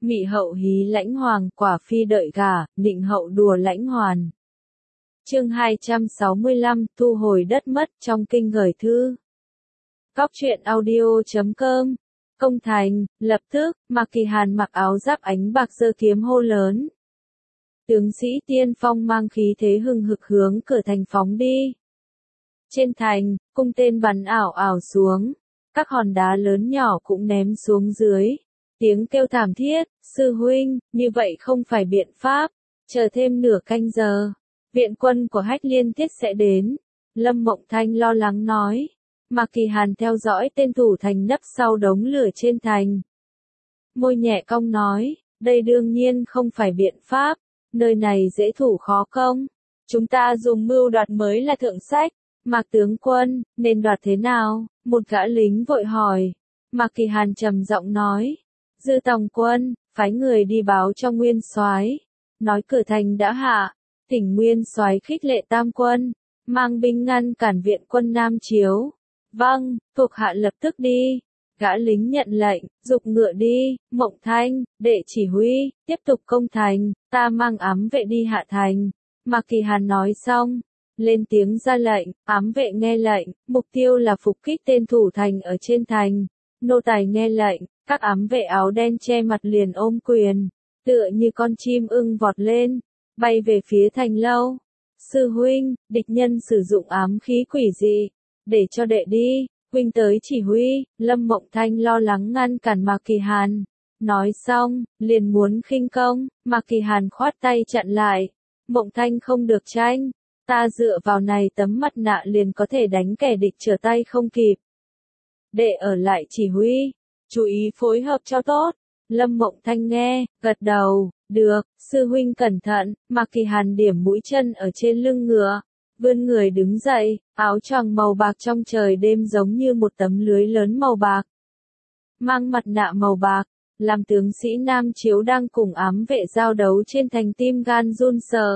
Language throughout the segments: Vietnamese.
Mị hậu hí lãnh hoàng, quả phi đợi gả, nịnh hậu đùa lãnh hoàn. Chương 265, thu hồi đất mất trong kinh gửi thư. Cóc truyện audio.com. Công thành, lập tức, Mạc Kỳ Hàn mặc áo giáp ánh bạc giơ kiếm hô lớn. Tướng sĩ tiên phong mang khí thế hừng hực hướng cửa thành phóng đi. Trên thành, cung tên bắn ảo ảo xuống, các hòn đá lớn nhỏ cũng ném xuống dưới. Tiếng kêu thảm thiết, sư huynh, như vậy không phải biện pháp, chờ thêm nửa canh giờ, viện quân của Hách Liên Thiết sẽ đến. Lâm Mộng Thanh lo lắng nói. Mạc Kỳ Hàn theo dõi tên thủ thành nấp sau đống lửa trên thành. Môi nhẹ cong nói, đây đương nhiên không phải biện pháp, nơi này dễ thủ khó công. Chúng ta dùng mưu đoạt mới là thượng sách. Mạc tướng quân, nên đoạt thế nào? Một gã lính vội hỏi. Mạc Kỳ Hàn trầm giọng nói. Dư Tòng quân, phái người đi báo cho Nguyên Soái, nói cửa thành đã hạ, thỉnh Nguyên Soái khích lệ tam quân, mang binh ngăn cản viện quân Nam Chiếu. Vâng, thuộc hạ lập tức đi. Gã lính nhận lệnh, giục ngựa đi. Mộng Thanh, đệ chỉ huy, tiếp tục công thành, ta mang ám vệ đi hạ thành. Mạc Kỳ Hàn nói xong, lên tiếng ra lệnh, ám vệ nghe lệnh, mục tiêu là phục kích tên thủ thành ở trên thành. Nô tài nghe lệnh, các ám vệ áo đen che mặt liền ôm quyền, tựa như con chim ưng vọt lên, bay về phía thành lâu. Sư huynh, địch nhân sử dụng ám khí quỷ dị, để cho đệ đi, huynh tới chỉ huy. Lâm Mộng Thanh lo lắng ngăn cản Mạc Kỳ Hàn, nói xong, liền muốn khinh công, Mạc Kỳ Hàn khoát tay chặn lại. Mộng Thanh không được tranh, ta dựa vào này tấm mặt nạ liền có thể đánh kẻ địch trở tay không kịp. Đệ ở lại chỉ huy, chú ý phối hợp cho tốt. Lâm Mộng Thanh nghe, gật đầu, được, sư huynh cẩn thận. Mạc Kỳ Hàn điểm mũi chân ở trên lưng ngựa, vươn người đứng dậy, áo choàng màu bạc trong trời đêm giống như một tấm lưới lớn màu bạc. Mang mặt nạ màu bạc, làm tướng sĩ Nam Chiếu đang cùng ám vệ giao đấu trên thành tim gan run sợ.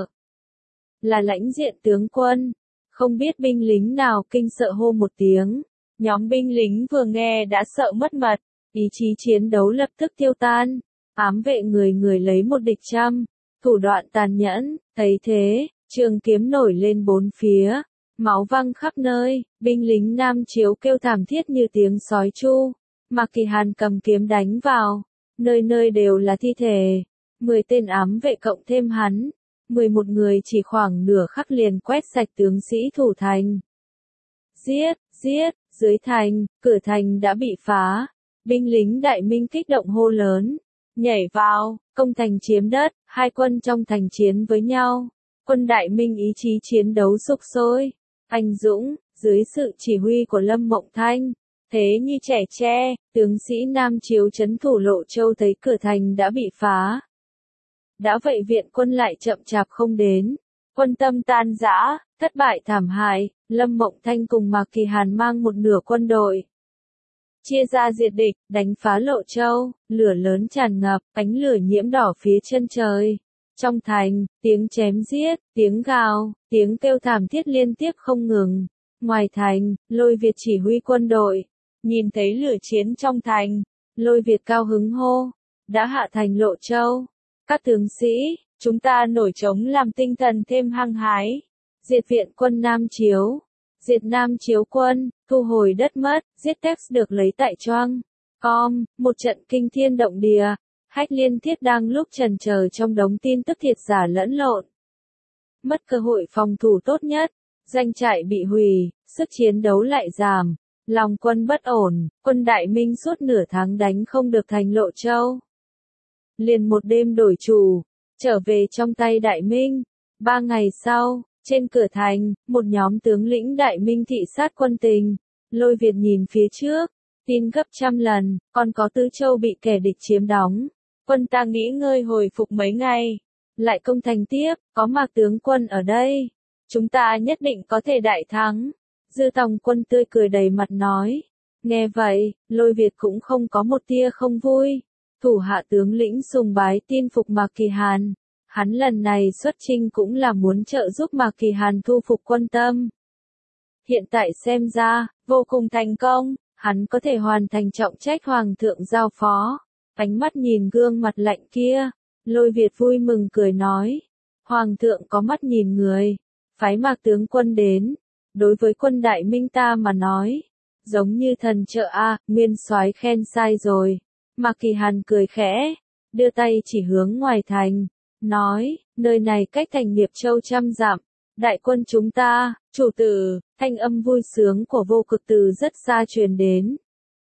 Là lãnh diện tướng quân, không biết binh lính nào kinh sợ hô một tiếng. Nhóm binh lính vừa nghe đã sợ mất mật, ý chí chiến đấu lập tức tiêu tan. Ám vệ người người lấy một địch trăm, thủ đoạn tàn nhẫn, thấy thế, trường kiếm nổi lên bốn phía, máu văng khắp nơi, binh lính Nam Chiếu kêu thảm thiết như tiếng sói tru. Mạc Kỳ Hàn cầm kiếm đánh vào, nơi nơi đều là thi thể. 10 tên ám vệ cộng thêm hắn, 11 người chỉ khoảng nửa khắc liền quét sạch tướng sĩ thủ thành. Giết, giết, dưới thành, cửa thành đã bị phá. Binh lính Đại Minh kích động hô lớn, nhảy vào, công thành chiếm đất. Hai quân trong thành chiến với nhau. Quân Đại Minh ý chí chiến đấu sục sôi, anh dũng, dưới sự chỉ huy của Lâm Mộng Thanh, thế như trẻ tre, tướng sĩ Nam Chiếu trấn thủ Lộ Châu thấy cửa thành đã bị phá. Đã vậy viện quân lại chậm chạp không đến, quân tâm tan rã, thất bại thảm hại. Lâm Mộng Thanh cùng Mạc Kỳ Hàn mang một nửa quân đội, chia ra diệt địch, đánh phá Lộ Châu. Lửa lớn tràn ngập, ánh lửa nhiễm đỏ phía chân trời. Trong thành, tiếng chém giết, tiếng gào, tiếng kêu thảm thiết liên tiếp không ngừng. Ngoài thành, Lôi Việt chỉ huy quân đội, nhìn thấy lửa chiến trong thành, Lôi Việt cao hứng hô, đã hạ thành Lộ Châu. Các tướng sĩ, chúng ta nổi trống làm tinh thần thêm hăng hái. Diệt viện quân Nam Chiếu, diệt Nam Chiếu quân, thu hồi đất mất, giết Tex được lấy tại Choang. Một trận kinh thiên động địa. Hách Liên Thiết đang lúc chần chờ trong đống tin tức thiệt giả lẫn lộn. Mất cơ hội phòng thủ tốt nhất, doanh trại bị hủy, sức chiến đấu lại giảm, lòng quân bất ổn, quân Đại Minh suốt nửa tháng đánh không được thành Lộ Châu. Liền một đêm đổi chủ, trở về trong tay Đại Minh. 3 ngày sau, trên cửa thành, một nhóm tướng lĩnh Đại Minh thị sát quân tình. Lôi Việt nhìn phía trước, tin gấp trăm lần, còn có Tứ Châu bị kẻ địch chiếm đóng. Quân ta nghỉ ngơi hồi phục mấy ngày, lại công thành tiếp, có Mạc tướng quân ở đây, chúng ta nhất định có thể đại thắng. Dư Tòng quân tươi cười đầy mặt nói. Nghe vậy, Lôi Việt cũng không có một tia không vui. Thủ hạ tướng lĩnh sùng bái tin phục Mạc Kỳ Hàn. Hắn lần này xuất chinh cũng là muốn trợ giúp Mạc Kỳ Hàn thu phục quân tâm. Hiện tại xem ra, vô cùng thành công, hắn có thể hoàn thành trọng trách Hoàng thượng giao phó. Ánh mắt nhìn gương mặt lạnh kia, Lôi Việt vui mừng cười nói. Hoàng thượng có mắt nhìn người, phái Mạc tướng quân đến. Đối với quân Đại Minh ta mà nói, giống như thần trợ a, nguyên soái khen sai rồi. Mạc Kỳ Hàn cười khẽ, đưa tay chỉ hướng ngoài thành, nói, nơi này cách thành Nghiệp Châu trăm dặm, đại quân chúng ta, chủ tử, thanh âm vui sướng của Vô Cực từ rất xa truyền đến.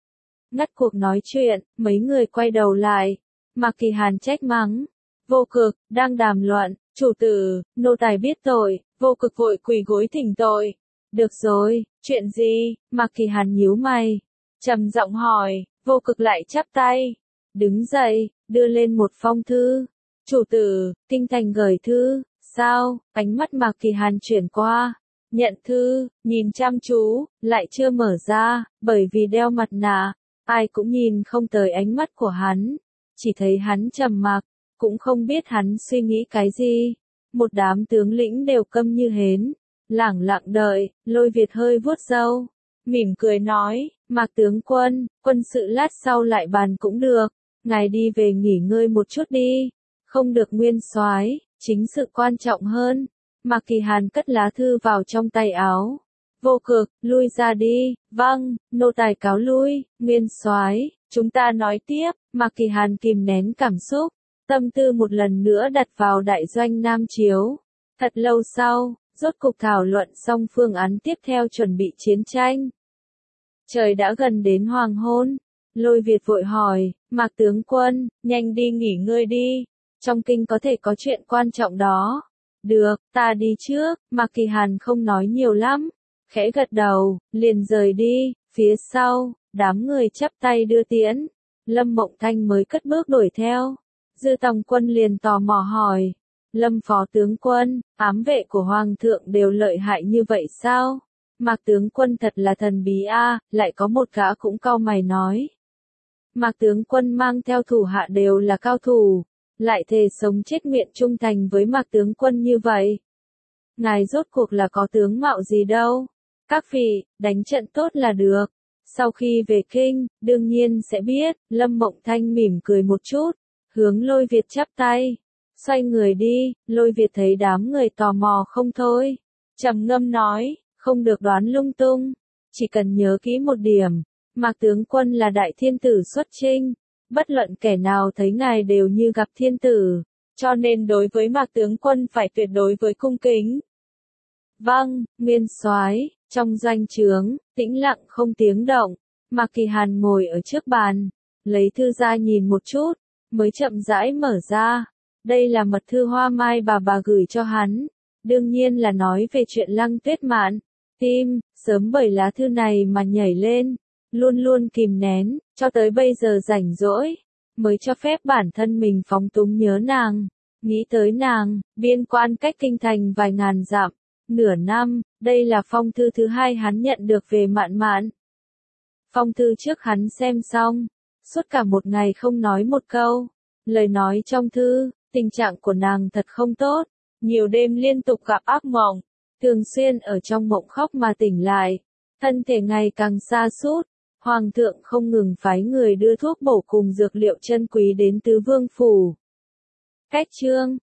Ngắt cuộc nói chuyện, mấy người quay đầu lại, Mạc Kỳ Hàn trách mắng, Vô Cực, đang đàm luận, chủ tử, nô tài biết tội, Vô Cực vội quỳ gối thỉnh tội. Được rồi, chuyện gì? Mạc Kỳ Hàn nhíu mày, trầm giọng hỏi, Vô Cực lại chắp tay, đứng dậy, đưa lên một phong thư. Chủ tử, kinh thành gửi thư, sao? Ánh mắt Mạc Kỳ Hàn chuyển qua, nhận thư, nhìn chăm chú, lại chưa mở ra, bởi vì đeo mặt nạ, ai cũng nhìn không tới ánh mắt của hắn, chỉ thấy hắn trầm mặc, cũng không biết hắn suy nghĩ cái gì. Một đám tướng lĩnh đều câm như hến, lẳng lặng đợi. Lôi Việt hơi vuốt râu, mỉm cười nói, Mạc tướng quân, quân sự lát sau lại bàn cũng được, ngài đi về nghỉ ngơi một chút đi, không được nguyên soái, chính sự quan trọng hơn. Mạc Kỳ Hàn cất lá thư vào trong tay áo. Vô Cực, lui ra đi. Vâng, nô tài cáo lui. Nguyên soái, chúng ta nói tiếp. Mạc Kỳ Hàn kìm nén cảm xúc, tâm tư một lần nữa đặt vào đại doanh Nam Chiếu. Thật lâu sau, rốt cục thảo luận xong phương án tiếp theo chuẩn bị chiến tranh. Trời đã gần đến hoàng hôn, Lôi Việt vội hỏi, Mạc tướng quân, nhanh đi nghỉ ngơi đi, trong kinh có thể có chuyện quan trọng đó. Được, ta đi trước. Mạc Kỳ Hàn không nói nhiều lắm, khẽ gật đầu, liền rời đi. Phía sau, đám người chắp tay đưa tiễn, Lâm Mộng Thanh mới cất bước đuổi theo. Dư Tòng Quân liền tò mò hỏi, Lâm phó tướng quân, ám vệ của Hoàng thượng đều lợi hại như vậy sao? Mạc tướng quân thật là thần bí a. Lại có một gã cũng cau mày nói. Mạc tướng quân mang theo thủ hạ đều là cao thủ, lại thề sống chết nguyện trung thành với Mạc tướng quân như vậy. Ngài rốt cuộc là có tướng mạo gì đâu? Các vị, đánh trận tốt là được. Sau khi về kinh, đương nhiên sẽ biết. Lâm Mộng Thanh mỉm cười một chút, hướng Lôi Việt chắp tay, xoay người đi. Lôi Việt thấy đám người tò mò không thôi, trầm ngâm nói, không được đoán lung tung, chỉ cần nhớ kỹ một điểm, Mạc tướng quân là đại thiên tử xuất chinh, bất luận kẻ nào thấy ngài đều như gặp thiên tử, cho nên đối với Mạc tướng quân phải tuyệt đối với cung kính. Vâng, nguyên soái. Trong doanh trướng, tĩnh lặng không tiếng động. Mạc Kỳ Hàn ngồi ở trước bàn, lấy thư ra nhìn một chút, mới chậm rãi mở ra. Đây là mật thư Hoa Mai bà gửi cho hắn, đương nhiên là nói về chuyện Lăng Tuyết Mạn. Tim, sớm bởi lá thư này mà nhảy lên, luôn luôn kìm nén, cho tới bây giờ rảnh rỗi, mới cho phép bản thân mình phóng túng nhớ nàng, nghĩ tới nàng. Biên quan cách kinh thành vài ngàn dặm, nửa năm, đây là phong thư thứ hai hắn nhận được về Mạn Mạn. Phong thư trước hắn xem xong, suốt cả một ngày không nói một câu, lời nói trong thư, tình trạng của nàng thật không tốt, nhiều đêm liên tục gặp ác mộng, thường xuyên ở trong mộng khóc mà tỉnh lại, thân thể ngày càng sa sút. Hoàng thượng không ngừng phái người đưa thuốc bổ cùng dược liệu chân quý đến Tứ Vương phủ. Cách chương